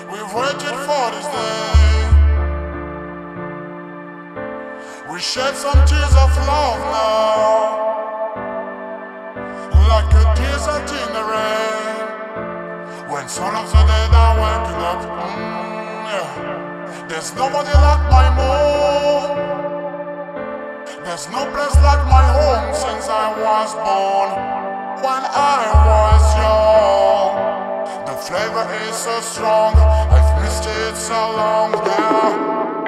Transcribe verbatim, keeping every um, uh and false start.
We've waited for this day. We shed some tears of love now, like a desert in the rain. When son of the dead are waking up, mm, yeah. There's nobody like my mom. There's no place like my home since I was born. When I was young, the flavor is so strong. I've missed it so long, yeah.